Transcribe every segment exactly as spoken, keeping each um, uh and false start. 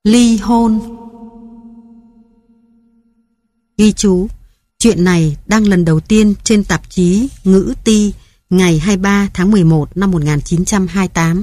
Ly hôn. Ghi chú, chuyện này đăng lần đầu tiên trên tạp chí Ngữ Ti ngày hai mươi ba tháng mười một năm một nghìn chín trăm hai mươi tám.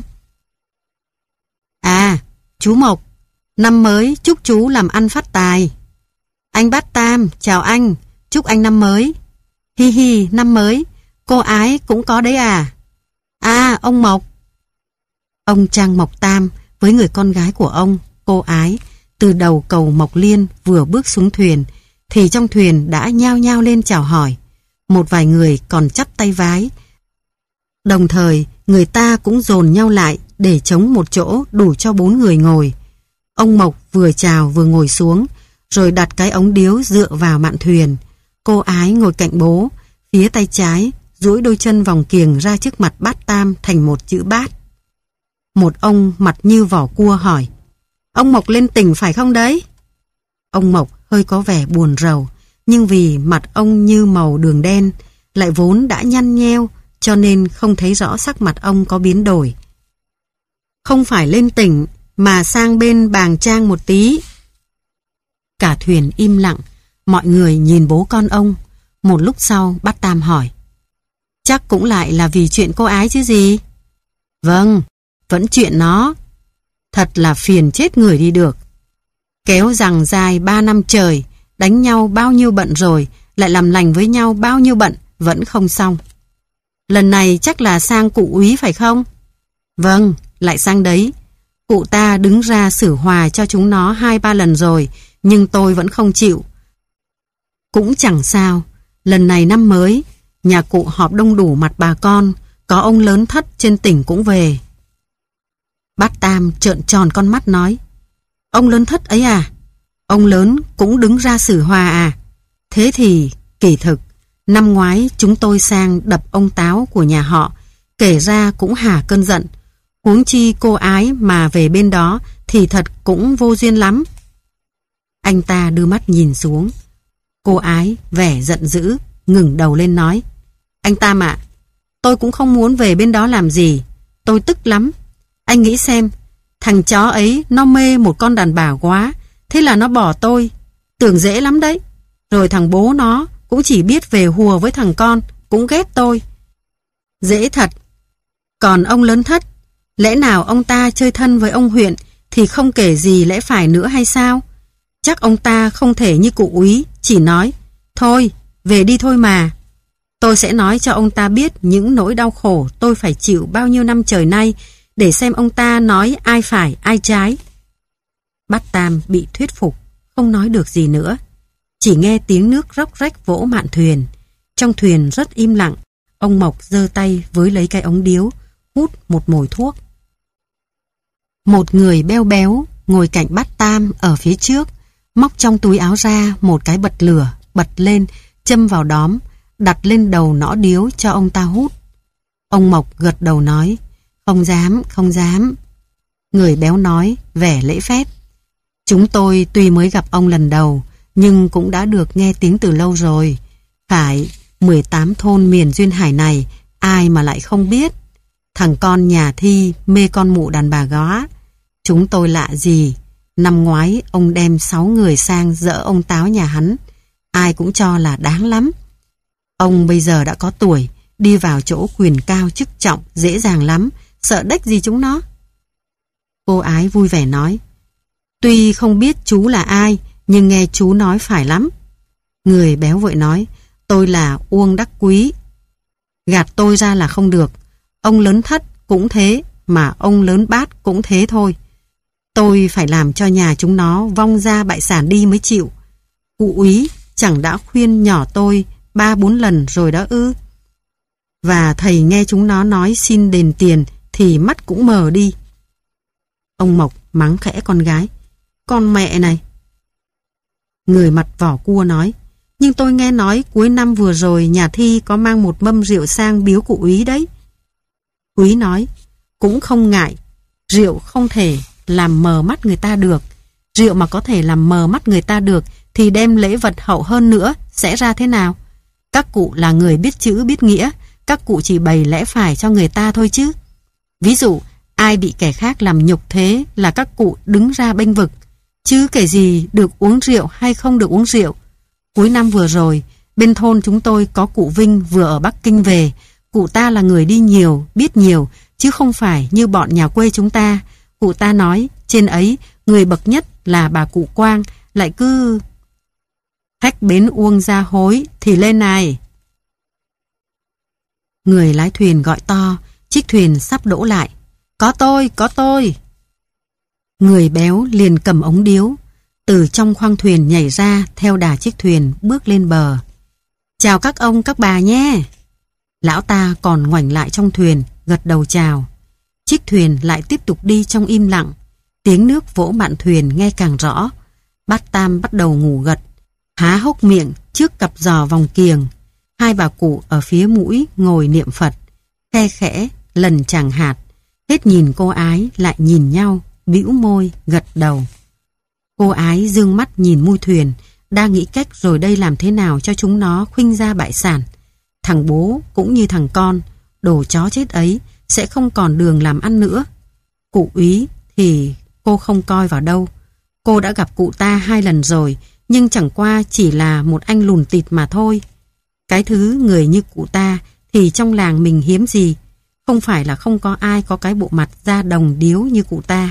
À, chú Mộc, năm mới chúc chú làm ăn phát tài. Anh Bát Tam, chào anh, chúc anh năm mới. Hi hi, năm mới, cô Ái cũng có đấy à? À, ông Mộc. Ông Trang Mộc Tam với người con gái của ông, cô Ái, từ đầu cầu Mộc Liên vừa bước xuống thuyền, thì trong thuyền đã nhao nhao lên chào hỏi. Một vài người còn chắp tay vái. Đồng thời, người ta cũng dồn nhau lại để chống một chỗ đủ cho bốn người ngồi. Ông Mộc vừa chào vừa ngồi xuống, rồi đặt cái ống điếu dựa vào mạn thuyền. Cô Ái ngồi cạnh bố, phía tay trái, duỗi đôi chân vòng kiềng ra trước mặt Bát Tam thành một chữ bát. Một ông mặt như vỏ cua hỏi, ông Mộc lên tỉnh phải không đấy? Ông Mộc hơi có vẻ buồn rầu, nhưng vì mặt ông như màu đường đen, lại vốn đã nhăn nheo, cho nên không thấy rõ sắc mặt ông có biến đổi. Không phải lên tỉnh, mà sang bên Bàng Trang một tí. Cả thuyền im lặng, mọi người nhìn bố con ông. Một lúc sau Bát Tam hỏi, chắc cũng lại là vì chuyện cô Ái chứ gì? Vâng, vẫn chuyện nó. Thật là phiền chết người đi được. Kéo rằng dài ba năm trời, đánh nhau bao nhiêu bận rồi, lại làm lành với nhau bao nhiêu bận, vẫn không xong. Lần này chắc là sang cụ úy phải không? Vâng, lại sang đấy. Cụ ta đứng ra xử hòa cho chúng nó hai ba lần rồi, nhưng tôi vẫn không chịu. Cũng chẳng sao, lần này năm mới, nhà cụ họp đông đủ mặt bà con, có ông Lớn Thất trên tỉnh cũng về. Bát Tam trợn tròn con mắt nói, ông Lớn Thất ấy à? Ông lớn cũng đứng ra xử hòa à? Thế thì, kỳ thực, năm ngoái chúng tôi sang đập ông Táo của nhà họ, kể ra cũng hả cơn giận. Huống chi cô Ái mà về bên đó thì thật cũng vô duyên lắm. Anh ta đưa mắt nhìn xuống. Cô Ái vẻ giận dữ, ngẩng đầu lên nói, anh Tam ạ, tôi cũng không muốn về bên đó làm gì. Tôi tức lắm. Anh nghĩ xem, thằng chó ấy nó mê một con đàn bà quá, thế là nó bỏ tôi. Tưởng dễ lắm đấy. Rồi thằng bố nó cũng chỉ biết về hùa với thằng con, cũng ghét tôi. Dễ thật. Còn ông Lớn Thất, lẽ nào ông ta chơi thân với ông huyện thì không kể gì lẽ phải nữa hay sao? Chắc ông ta không thể như cụ úy, chỉ nói, thôi, về đi thôi mà. Tôi sẽ nói cho ông ta biết những nỗi đau khổ tôi phải chịu bao nhiêu năm trời nay, để xem ông ta nói ai phải ai trái. Bát Tam bị thuyết phục, không nói được gì nữa. Chỉ nghe tiếng nước róc rách vỗ mạn thuyền. Trong thuyền rất im lặng. Ông Mộc giơ tay với lấy cái ống điếu, hút một mồi thuốc. Một người béo béo ngồi cạnh Bát Tam ở phía trước, móc trong túi áo ra một cái bật lửa, bật lên, châm vào đóm, đặt lên đầu nõ điếu cho ông ta hút. Ông Mộc gật đầu nói, không dám, không dám. Người béo nói, vẻ lễ phép, chúng tôi tuy mới gặp ông lần đầu, nhưng cũng đã được nghe tiếng từ lâu rồi. Phải, mười tám thôn miền duyên hải này, ai mà lại không biết. Thằng con nhà Thi mê con mụ đàn bà góa. Chúng tôi lạ gì. Năm ngoái ông đem sáu người sang dỡ ông Táo nhà hắn. Ai cũng cho là đáng lắm. Ông bây giờ đã có tuổi, đi vào chỗ quyền cao chức trọng dễ dàng lắm, sợ đếch gì chúng nó. Cô Ái vui vẻ nói, tuy không biết chú là ai, nhưng nghe chú nói phải lắm. Người béo vội nói, tôi là Uông Đắc Quý. Gạt tôi ra là không được. Ông Lớn Thất cũng thế, mà ông Lớn Bát cũng thế thôi. Tôi phải làm cho nhà chúng nó vong ra bại sản đi mới chịu. Cụ úy chẳng đã khuyên nhỏ tôi ba bốn lần rồi đó ư. Và thầy nghe chúng nó nói xin đền tiền thì mắt cũng mờ đi. Ông Mộc mắng khẽ con gái, con mẹ này. Người mặt vỏ cua nói, nhưng tôi nghe nói cuối năm vừa rồi nhà Thi có mang một mâm rượu sang biếu cụ úy đấy. Úy nói, cũng không ngại, rượu không thể làm mờ mắt người ta được. Rượu mà có thể làm mờ mắt người ta được thì đem lễ vật hậu hơn nữa sẽ ra thế nào? Các cụ là người biết chữ biết nghĩa, các cụ chỉ bày lẽ phải cho người ta thôi chứ. Ví dụ, ai bị kẻ khác làm nhục thế là các cụ đứng ra bênh vực. Chứ kể gì được uống rượu hay không được uống rượu. Cuối năm vừa rồi, bên thôn chúng tôi có cụ Vinh vừa ở Bắc Kinh về. Cụ ta là người đi nhiều, biết nhiều, chứ không phải như bọn nhà quê chúng ta. Cụ ta nói, trên ấy, người bậc nhất là bà cụ Quang, lại cứ... Khách bến Uông ra hối thì lên này. Người lái thuyền gọi to, chiếc thuyền sắp đỗ lại. Có tôi, có tôi. Người béo liền cầm ống điếu, từ trong khoang thuyền nhảy ra theo đà chiếc thuyền bước lên bờ. Chào các ông các bà nhé. Lão ta còn ngoảnh lại trong thuyền, gật đầu chào. Chiếc thuyền lại tiếp tục đi trong im lặng. Tiếng nước vỗ mạn thuyền nghe càng rõ. Bát Tam bắt đầu ngủ gật, há hốc miệng trước cặp giò vòng kiềng. Hai bà cụ ở phía mũi ngồi niệm Phật, khe khẽ lần chàng hạt. Hết nhìn cô Ái lại nhìn nhau, bĩu môi gật đầu. Cô Ái dương mắt nhìn mui thuyền, đang nghĩ cách rồi đây làm thế nào cho chúng nó khuynh ra bại sản. Thằng bố cũng như thằng con, đồ chó chết ấy sẽ không còn đường làm ăn nữa. Cụ Úy thì cô không coi vào đâu. Cô đã gặp cụ ta hai lần rồi, nhưng chẳng qua chỉ là một anh lùn tịt mà thôi. Cái thứ người như cụ ta thì trong làng mình hiếm gì. Không phải là không có ai có cái bộ mặt da đồng điếu như cụ ta.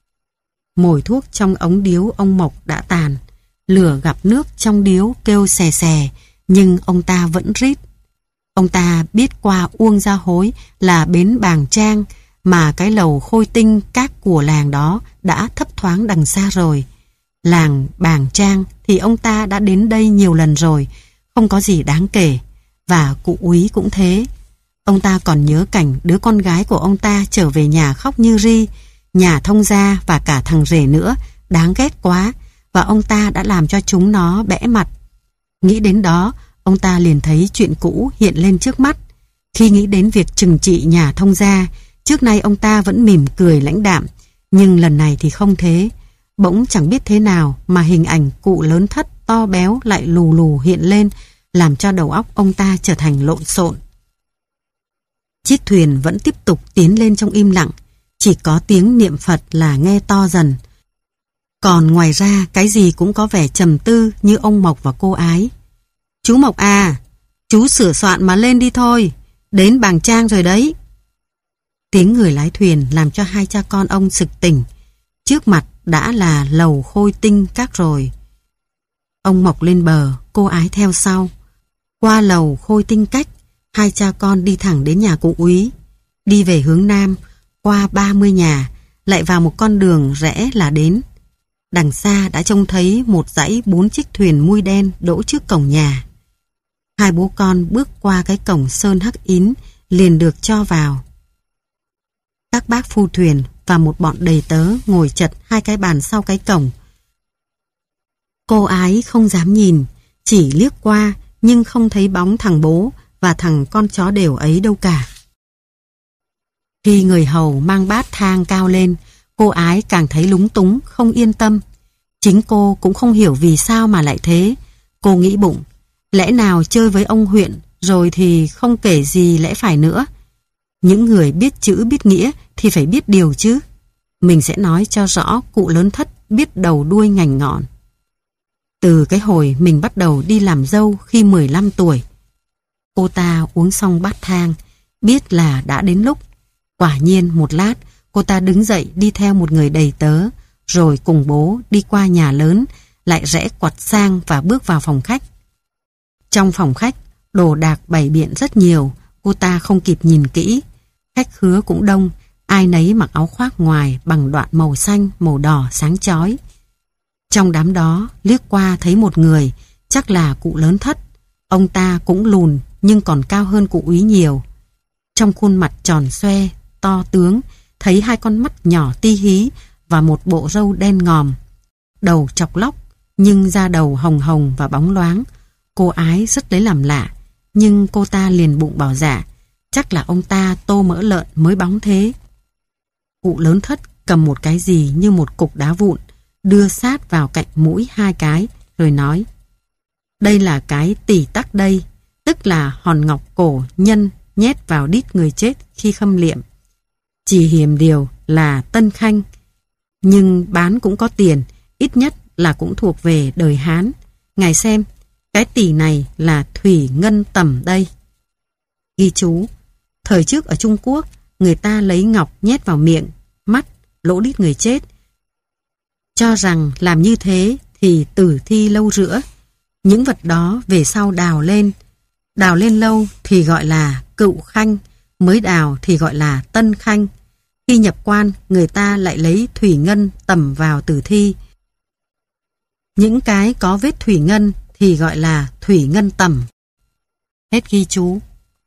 Mồi thuốc trong ống điếu ông Mộc đã tàn. Lửa gặp nước trong điếu kêu xè xè, nhưng ông ta vẫn rít. Ông ta biết qua Uông Gia Hối là bến Bàng Trang, mà cái lầu khôi tinh các của làng đó đã thấp thoáng đằng xa rồi. Làng Bàng Trang thì ông ta đã đến đây nhiều lần rồi, không có gì đáng kể. Và cụ Úy cũng thế. Ông ta còn nhớ cảnh đứa con gái của ông ta trở về nhà khóc như ri, nhà thông gia và cả thằng rể nữa, đáng ghét quá, và ông ta đã làm cho chúng nó bẽ mặt. Nghĩ đến đó, ông ta liền thấy chuyện cũ hiện lên trước mắt. Khi nghĩ đến việc trừng trị nhà thông gia, trước nay ông ta vẫn mỉm cười lãnh đạm, nhưng lần này thì không thế. Bỗng chẳng biết thế nào mà hình ảnh cụ Lớn Thất to béo lại lù lù hiện lên, làm cho đầu óc ông ta trở thành lộn xộn. Chiếc thuyền vẫn tiếp tục tiến lên trong im lặng, chỉ có tiếng niệm Phật là nghe to dần. Còn ngoài ra cái gì cũng có vẻ trầm tư như ông Mộc và cô Ái. Chú Mộc à, chú sửa soạn mà lên đi thôi, đến Bàng Trang rồi đấy. Tiếng người lái thuyền làm cho hai cha con ông sực tỉnh. Trước mặt đã là lầu khôi tinh các rồi. Ông Mộc lên bờ, cô Ái theo sau. Qua lầu khôi tinh cách, hai cha con đi thẳng đến nhà cụ Úy. Đi về hướng nam, qua ba mươi nhà, lại vào một con đường rẽ là đến. Đằng xa đã trông thấy một dãy bốn chiếc thuyền mui đen đỗ trước cổng nhà. Hai bố con bước qua cái cổng sơn hắc ín, liền được cho vào. Các bác phu thuyền và một bọn đầy tớ ngồi chật hai cái bàn sau cái cổng. Cô Ái không dám nhìn, chỉ liếc qua nhưng không thấy bóng thằng bố và thằng con chó đều ấy đâu cả. Khi người hầu mang bát thang cao lên, cô Ái càng thấy lúng túng, không yên tâm. Chính cô cũng không hiểu vì sao mà lại thế. Cô nghĩ bụng, lẽ nào chơi với ông huyện rồi thì không kể gì lẽ phải nữa. Những người biết chữ biết nghĩa thì phải biết điều chứ. Mình sẽ nói cho rõ cụ Lớn Thất biết đầu đuôi ngành ngọn. Từ cái hồi mình bắt đầu đi làm dâu khi mười lăm tuổi. Cô ta uống xong bát thang, biết là đã đến lúc. Quả nhiên một lát, cô ta đứng dậy đi theo một người đầy tớ, rồi cùng bố đi qua nhà lớn, lại rẽ quặt sang và bước vào phòng khách. Trong phòng khách, đồ đạc bày biện rất nhiều, cô ta không kịp nhìn kỹ. Khách khứa cũng đông, ai nấy mặc áo khoác ngoài bằng đoạn màu xanh, màu đỏ sáng chói. Trong đám đó, liếc qua thấy một người, chắc là cụ Lớn Thất. Ông ta cũng lùn nhưng còn cao hơn cụ Úy nhiều. Trong khuôn mặt tròn xoe, to tướng, thấy hai con mắt nhỏ ti hí và một bộ râu đen ngòm. Đầu chọc lóc, nhưng da đầu hồng hồng và bóng loáng. Cô Ái rất lấy làm lạ, nhưng cô ta liền bụng bảo dạ, chắc là ông ta tô mỡ lợn mới bóng thế. Cụ Lớn Thất cầm một cái gì như một cục đá vụn, đưa sát vào cạnh mũi hai cái, rồi nói: đây là cái tỳ tắc đây, tức là hòn ngọc cổ nhân nhét vào đít người chết khi khâm liệm. Chỉ hiềm điều là tân khanh, nhưng bán cũng có tiền, ít nhất là cũng thuộc về đời Hán. Ngài xem, cái tỷ này là thủy ngân tầm đây. Ghi chú, thời trước ở Trung Quốc, người ta lấy ngọc nhét vào miệng, mắt, lỗ đít người chết, cho rằng làm như thế thì tử thi lâu rữa. Những vật đó về sau đào lên, đào lên lâu thì gọi là cựu khanh, mới đào thì gọi là tân khanh. Khi nhập quan, người ta lại lấy thủy ngân tẩm vào tử thi. Những cái có vết thủy ngân thì gọi là thủy ngân tẩm. Hết ghi chú.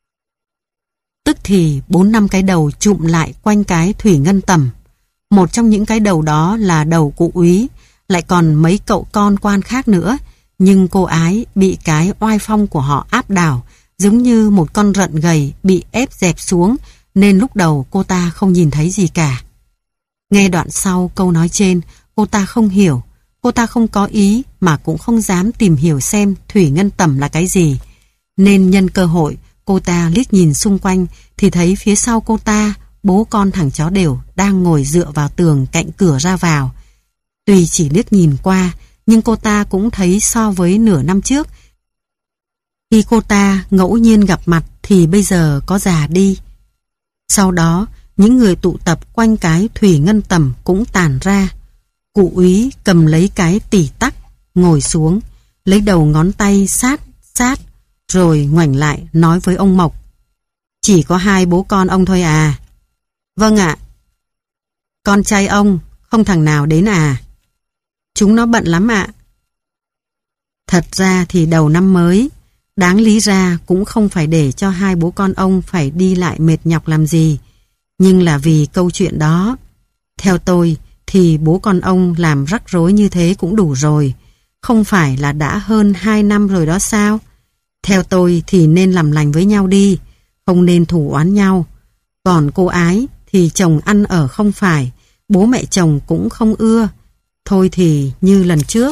Tức thì bốn năm cái đầu chụm lại quanh cái thủy ngân tẩm. Một trong những cái đầu đó là đầu cụ úy, lại còn mấy cậu con quan khác nữa. Nhưng cô ái bị cái oai phong của họ áp đảo, giống như một con rận gầy bị ép dẹp xuống, nên lúc đầu cô ta không nhìn thấy gì cả. Nghe đoạn sau câu nói trên, cô ta không hiểu, cô ta không có ý mà cũng không dám tìm hiểu xem thủy ngân tẩm là cái gì. Nên nhân cơ hội, cô ta liếc nhìn xung quanh thì thấy phía sau cô ta, bố con thằng chó đều đang ngồi dựa vào tường cạnh cửa ra vào. Tuy chỉ liếc nhìn qua, nhưng cô ta cũng thấy so với nửa năm trước, khi cô ta ngẫu nhiên gặp mặt thì bây giờ có già đi. Sau đó, những người tụ tập quanh cái thủy ngân tẩm cũng tản ra. Cụ úy cầm lấy cái tỉ tắc, ngồi xuống, lấy đầu ngón tay sát, sát, rồi ngoảnh lại nói với ông Mộc. Chỉ có hai bố con ông thôi à? Vâng ạ. Con trai ông, không thằng nào đến à? Chúng nó bận lắm ạ. Thật ra thì đầu năm mới, đáng lý ra cũng không phải để cho hai bố con ông phải đi lại mệt nhọc làm gì. Nhưng là vì câu chuyện đó. Theo tôi thì bố con ông làm rắc rối như thế cũng đủ rồi. Không phải là đã hơn hai năm rồi đó sao? Theo tôi thì nên làm lành với nhau đi, không nên thù oán nhau. Còn cô ái thì chồng ăn ở không phải, bố mẹ chồng cũng không ưa. Thôi thì như lần trước,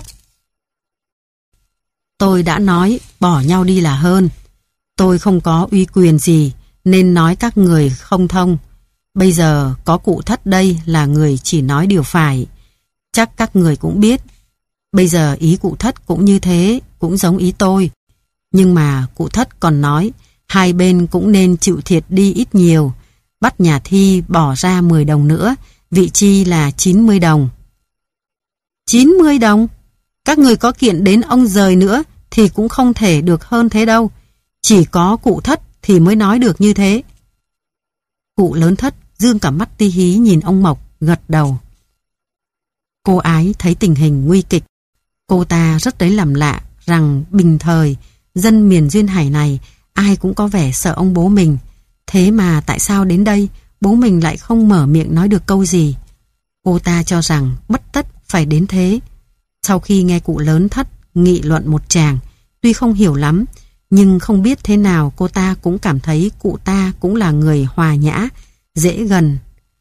tôi đã nói bỏ nhau đi là hơn. Tôi không có uy quyền gì nên nói các người không thông. Bây giờ có cụ Thất đây là người chỉ nói điều phải. Chắc các người cũng biết. Bây giờ ý cụ Thất cũng như thế, cũng giống ý tôi. Nhưng mà cụ Thất còn nói hai bên cũng nên chịu thiệt đi ít nhiều. Bắt nhà thi bỏ ra mười đồng nữa, vị chi là chín mươi đồng. chín mươi đồng? Các người có kiện đến ông rời nữa thì cũng không thể được hơn thế đâu. Chỉ có cụ Thất thì mới nói được như thế. Cụ lớn Thất dương cả mắt ti hí nhìn ông Mộc, gật đầu. Cô ái thấy tình hình nguy kịch. Cô ta rất lấy làm lạ rằng bình thời, dân miền duyên hải này ai cũng có vẻ sợ ông bố mình. Thế mà tại sao đến đây bố mình lại không mở miệng nói được câu gì? Cô ta cho rằng bất tất phải đến thế. Sau khi nghe cụ lớn Thất nghị luận một tràng, tuy không hiểu lắm, nhưng không biết thế nào cô ta cũng cảm thấy cụ ta cũng là người hòa nhã, dễ gần,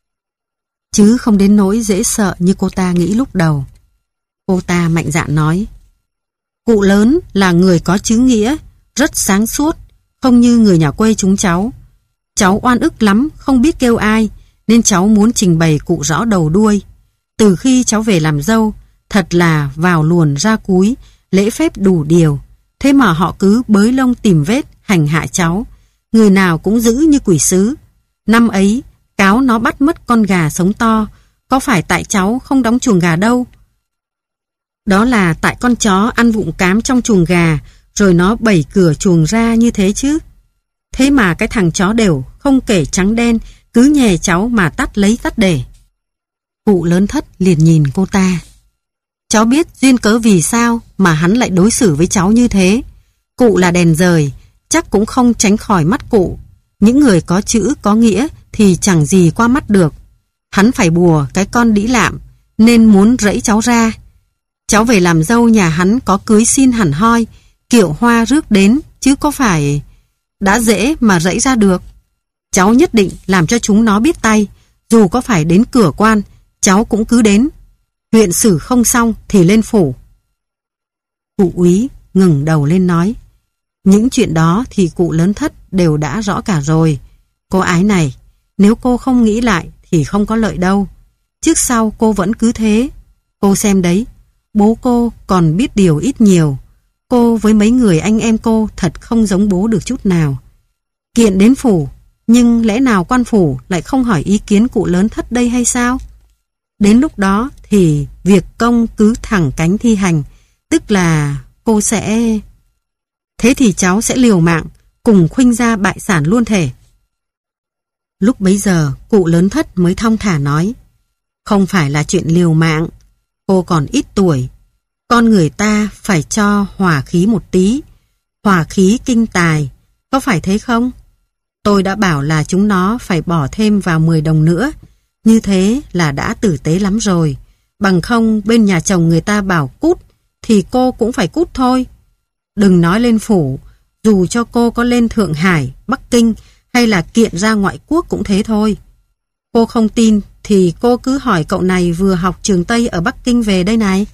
chứ không đến nỗi dễ sợ như cô ta nghĩ lúc đầu. Cô ta mạnh dạn nói, cụ lớn là người có chữ nghĩa, rất sáng suốt, không như người nhà quê chúng cháu. Cháu oan ức lắm, không biết kêu ai, nên cháu muốn trình bày cụ rõ đầu đuôi. Từ khi cháu về làm dâu, thật là vào luồn ra cúi, lễ phép đủ điều. Thế mà họ cứ bới lông tìm vết, hành hạ cháu. Người nào cũng giữ như quỷ sứ. Năm ấy, cáo nó bắt mất con gà sống to. Có phải tại cháu không đóng chuồng gà đâu? Đó là tại con chó ăn vụng cám trong chuồng gà, rồi nó bẩy cửa chuồng ra như thế chứ. Thế mà cái thằng chó đều, không kể trắng đen, cứ nhè cháu mà tắt lấy tắt để. Cụ lớn Thất liền nhìn cô ta. Cháu biết duyên cớ vì sao mà hắn lại đối xử với cháu như thế. Cụ là đèn rời, chắc cũng không tránh khỏi mắt cụ. Những người có chữ có nghĩa thì chẳng gì qua mắt được. Hắn phải bùa cái con đĩ lạm, nên muốn rẫy cháu ra. Cháu về làm dâu nhà hắn có cưới xin hẳn hoi, kiệu hoa rước đến, chứ có phải đã dễ mà rẫy ra được. Cháu nhất định làm cho chúng nó biết tay, dù có phải đến cửa quan, cháu cũng cứ đến. Huyện xử không xong thì lên phủ. Cụ úy ngẩng đầu lên nói, những chuyện đó thì cụ lớn Thất đều đã rõ cả rồi. Cô ái này, nếu cô không nghĩ lại thì không có lợi đâu. Trước sau cô vẫn cứ thế. Cô xem đấy, Bố cô còn biết điều ít nhiều. Cô với mấy người anh em cô thật không giống bố được chút nào. Kiện đến phủ, nhưng lẽ nào quan phủ lại không hỏi ý kiến cụ lớn Thất đây hay sao? Đến lúc đó thì việc công cứ thẳng cánh thi hành, tức là cô sẽ... Thế thì cháu sẽ liều mạng, cùng khuynh ra bại sản luôn thể. Lúc bấy giờ, cụ lớn Thất mới thong thả nói, không phải là chuyện liều mạng, cô còn ít tuổi. Con người ta phải cho hòa khí một tí, hòa khí kinh tài, có phải thế không? Tôi đã bảo là chúng nó phải bỏ thêm vào mười đồng nữa, như thế là đã tử tế lắm rồi. Bằng không bên nhà chồng người ta bảo cút, thì cô cũng phải cút thôi. Đừng nói lên phủ, dù cho cô có lên Thượng Hải, Bắc Kinh hay là kiện ra ngoại quốc cũng thế thôi. Cô không tin thì cô cứ hỏi cậu này vừa học trường Tây ở Bắc Kinh về đây này.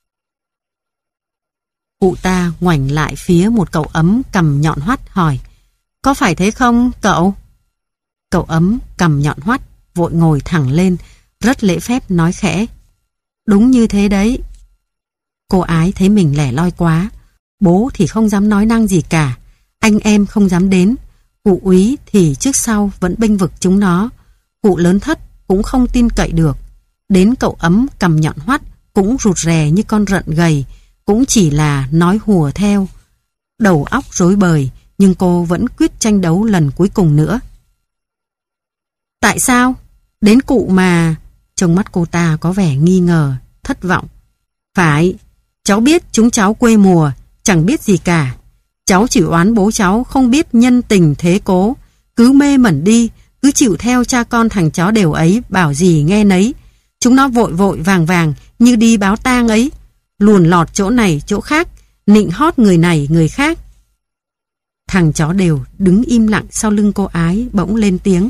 Cụ ta ngoảnh lại phía một cậu ấm cằm nhọn hoắt hỏi, có phải thế không cậu? Cậu ấm cằm nhọn hoắt vội ngồi thẳng lên, rất lễ phép nói khẽ, đúng như thế đấy. Cô ái thấy mình lẻ loi quá, bố thì không dám nói năng gì cả, anh em không dám đến, cụ úy thì trước sau vẫn bênh vực chúng nó, cụ lớn Thất cũng không tin cậy được, đến cậu ấm cằm nhọn hoắt cũng rụt rè như con rận gầy, cũng chỉ là nói hùa theo. Đầu óc rối bời, nhưng cô vẫn quyết tranh đấu lần cuối cùng nữa. Tại sao? Đến cụ mà... Trong mắt cô ta có vẻ nghi ngờ, thất vọng. Phải, cháu biết chúng cháu quê mùa, chẳng biết gì cả. Cháu chỉ oán bố cháu không biết nhân tình thế cố, cứ mê mẩn đi, cứ chịu theo cha con thằng chó đều ấy, bảo gì nghe nấy. Chúng nó vội vội vàng vàng như đi báo tang ấy, luồn lọt chỗ này chỗ khác, nịnh hót người này người khác. Thằng chó đều đứng im lặng sau lưng cô ái bỗng lên tiếng.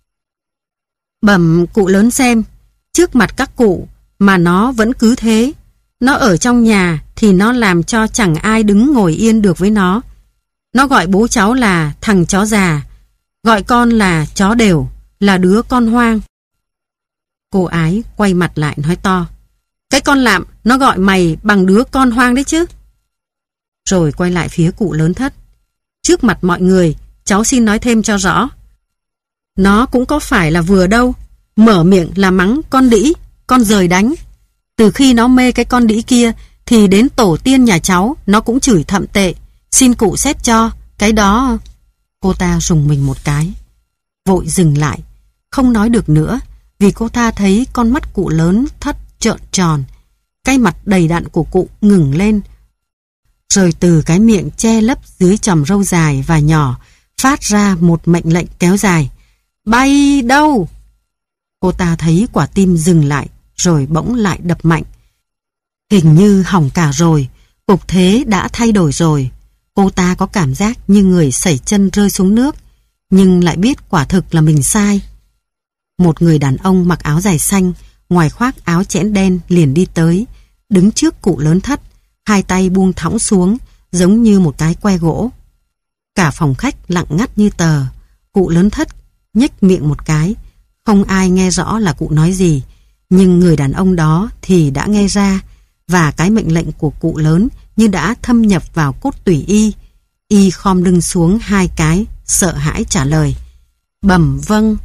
Bẩm cụ lớn xem, trước mặt các cụ mà nó vẫn cứ thế. Nó ở trong nhà thì nó làm cho chẳng ai đứng ngồi yên được với nó. Nó gọi bố cháu là thằng chó già, gọi con là chó đều, là đứa con hoang. Cô ái quay mặt lại nói to, cái con lạm nó gọi mày bằng đứa con hoang đấy chứ. Rồi quay lại phía cụ lớn Thất. Trước mặt mọi người, cháu xin nói thêm cho rõ. Nó cũng có phải là vừa đâu, mở miệng là mắng con đĩ, con dời đánh. Từ khi nó mê cái con đĩ kia, thì đến tổ tiên nhà cháu nó cũng chửi thậm tệ. Xin cụ xét cho, cái đó... Cô ta rùng mình một cái, vội dừng lại, không nói được nữa, vì cô ta thấy con mắt cụ lớn Thất trợn tròn, cái mặt đầy đặn của cụ ngừng lên, rồi từ cái miệng che lấp dưới chòm râu dài và nhỏ phát ra một mệnh lệnh kéo dài. Bay đâu? Cô ta thấy quả tim dừng lại, rồi bỗng lại đập mạnh. Hình như hỏng cả rồi, cục thế đã thay đổi rồi. Cô ta có cảm giác như người sẩy chân rơi xuống nước, nhưng lại biết quả thực là mình sai. Một người đàn ông mặc áo dài xanh, ngoài khoác áo chẽn đen liền đi tới, đứng trước cụ lớn Thất, hai tay buông thõng xuống, giống như một cái que gỗ. Cả phòng khách lặng ngắt như tờ. Cụ lớn Thất nhếch miệng một cái, không ai nghe rõ là cụ nói gì, nhưng người đàn ông đó thì đã nghe ra, và cái mệnh lệnh của cụ lớn như đã thâm nhập vào cốt tủy y. Y khom lưng xuống hai cái, sợ hãi trả lời. Bẩm vâng.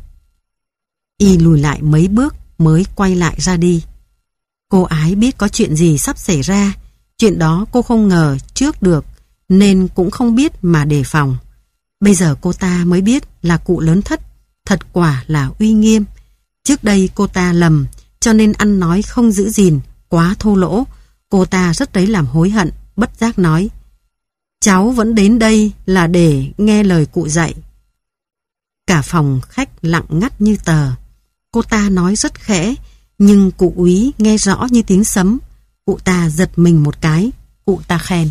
Y lùi lại mấy bước mới quay lại ra đi. Cô ái biết có chuyện gì sắp xảy ra. Chuyện đó cô không ngờ trước được, nên cũng không biết mà đề phòng. Bây giờ cô ta mới biết là cụ lớn Thất thật quả là uy nghiêm. Trước đây cô ta lầm, cho nên ăn nói không giữ gìn, quá thô lỗ. Cô ta rất lấy làm hối hận, bất giác nói. Cháu vẫn đến đây là để nghe lời cụ dạy. Cả phòng khách lặng ngắt như tờ. Cô ta nói rất khẽ, nhưng cụ úy nghe rõ như tiếng sấm. Cụ ta giật mình một cái, cụ ta khen.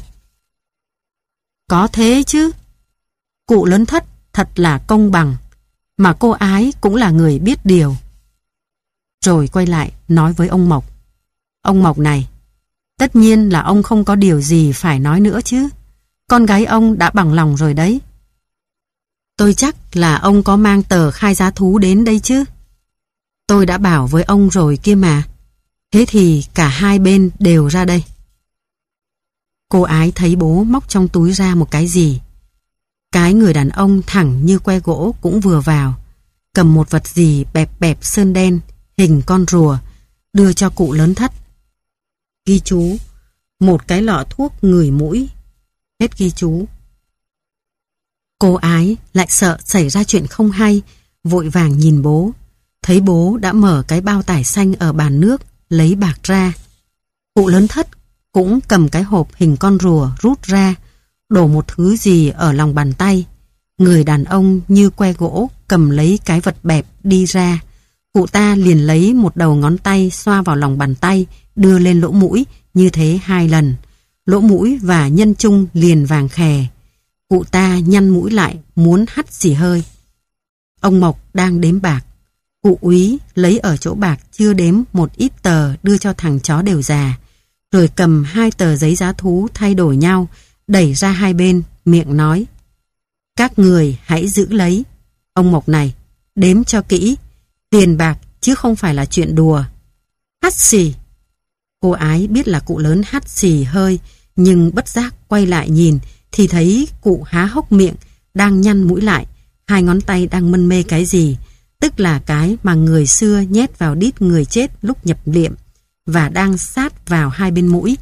Có thế chứ. Cụ lớn Thất thật là công bằng, mà cô ái cũng là người biết điều. Rồi quay lại nói với ông Mộc. Ông Mộc này, tất nhiên là ông không có điều gì phải nói nữa chứ. Con gái ông đã bằng lòng rồi đấy. Tôi chắc là ông có mang tờ khai giá thú đến đây chứ. Tôi đã bảo với ông rồi kia mà. Thế thì cả hai bên đều ra đây. Cô Ái thấy bố móc trong túi ra một cái gì. Cái người đàn ông thẳng như que gỗ cũng vừa vào, cầm một vật gì bẹp bẹp sơn đen, hình con rùa, đưa cho cụ Lớn Thất. Ghi chú, một cái lọ thuốc ngửi mũi. Hết ghi chú. Cô Ái lại sợ xảy ra chuyện không hay, vội vàng nhìn bố. Thấy bố đã mở cái bao tải xanh ở bàn nước, lấy bạc ra. Cụ Lớn Thất cũng cầm cái hộp hình con rùa rút ra, đổ một thứ gì ở lòng bàn tay. Người đàn ông như que gỗ cầm lấy cái vật bẹp đi ra. Cụ ta liền lấy một đầu ngón tay xoa vào lòng bàn tay, đưa lên lỗ mũi, như thế hai lần. Lỗ mũi và nhân trung liền vàng khè. Cụ ta nhăn mũi lại, muốn hắt xì hơi. Ông Mộc đang đếm bạc. Cụ úy lấy ở chỗ bạc chưa đếm một ít tờ đưa cho thằng chó đều già, rồi cầm hai tờ giấy giá thú thay đổi nhau, đẩy ra hai bên, miệng nói: các người hãy giữ lấy. Ông Mộc này, đếm cho kỹ, tiền bạc chứ không phải là chuyện đùa. Hắt xì. Cô Ái biết là cụ lớn hắt xì hơi, nhưng bất giác quay lại nhìn thì thấy cụ há hốc miệng, đang nhăn mũi lại, hai ngón tay đang mân mê cái gì, tức là cái mà người xưa nhét vào đít người chết lúc nhập liệm, và đang sát vào hai bên mũi.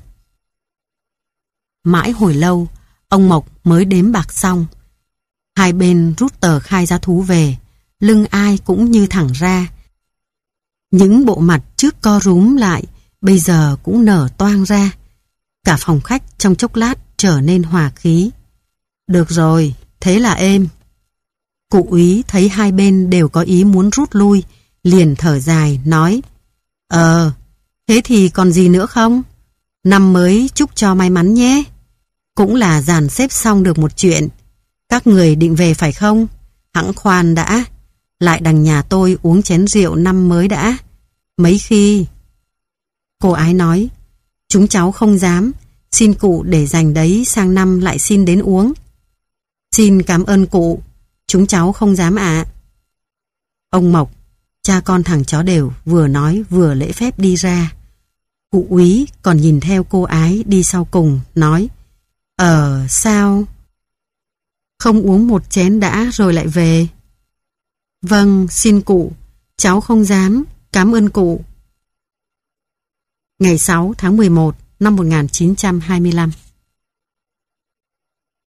Mãi hồi lâu, ông Mộc mới đếm bạc xong. Hai bên rút tờ khai giá thú về, lưng ai cũng như thẳng ra. Những bộ mặt trước co rúm lại, bây giờ cũng nở toang ra. Cả phòng khách trong chốc lát trở nên hòa khí. Được rồi, thế là êm. Cụ úy thấy hai bên đều có ý muốn rút lui, liền thở dài, nói: Ờ, thế thì còn gì nữa không? Năm mới chúc cho may mắn nhé. Cũng là dàn xếp xong được một chuyện. Các người định về phải không? Hẵng khoan đã. Lại đằng nhà tôi uống chén rượu năm mới đã. Mấy khi? Cô Ái nói: chúng cháu không dám. Xin cụ để dành đấy sang năm lại xin đến uống. Xin cảm ơn cụ. Chúng cháu không dám ạ. Ông Mộc, cha con thằng chó đều, vừa nói vừa lễ phép đi ra. Cụ úy còn nhìn theo cô Ái đi sau cùng, nói: Ờ, sao? Không uống một chén đã rồi lại về? Vâng, xin cụ, cháu không dám, cảm ơn cụ. Ngày sáu tháng mười một năm một nghìn chín trăm hai mươi lăm.